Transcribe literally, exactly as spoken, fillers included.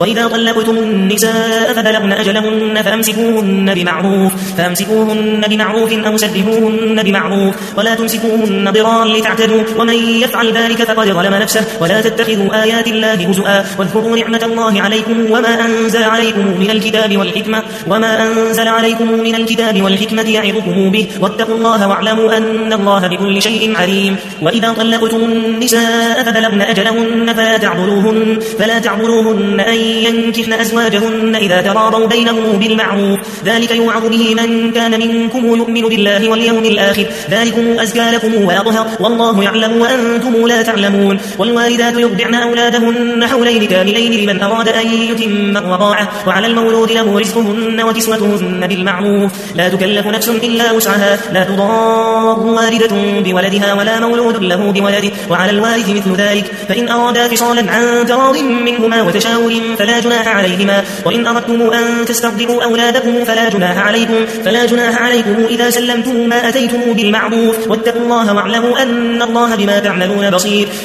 وإذا طلقتم النساء فبلغن أجلهن فأمسكوهن بمعروف فأمسكوهن بمعروف أو سرحوهن بمعروف ولا تمسكوهن ضرارا لتعتدوا ومن يفعل ذلك فقد ظلم نفسه ولا تتخذوا آيات الله هزؤا واذكروا نعمة الله عليكم وما أنزل عليكم من الكتاب والحكمة وما أنزل عليكم من الكتاب والحكمة يعظكم به واتقوا الله واعلموا أن الله بكل شيء عليم. وإذا طلقتم النساء فبلغن أجلهن فلا تعذروهن فلا تعذروهن أن ينكحن أزواجهن إذا تراضوا بينهم بالمعروف ذلك يوعظ به من كان منكم يؤمن بالله واليوم الآخر ذلكم أزكى لكم وأطهر والله يعلم وأنتم لا تعلمون. والوالدات يرضعن أولادهن حولين كاملين لمن أراد أن يتم الرضاعة وعلى المولود له رزقهن وكسوتهن بالمعروف لا تكلف نفس إلا وسعها لا تضار والدة بولدها ولا مولود له بولده وعلى الوارث مثل ذلك فإن أرادا فصالا عن تراض منهما وتشاور فلا جناح عليهما وإن أردتم أن تسترضعوا أولادكم فلا جناح عليكم فلا جناح عليكم إذا سلمتم ما أتيتم بالمعروف واتقوا الله واعلموا أن الله بما تعملون بصير.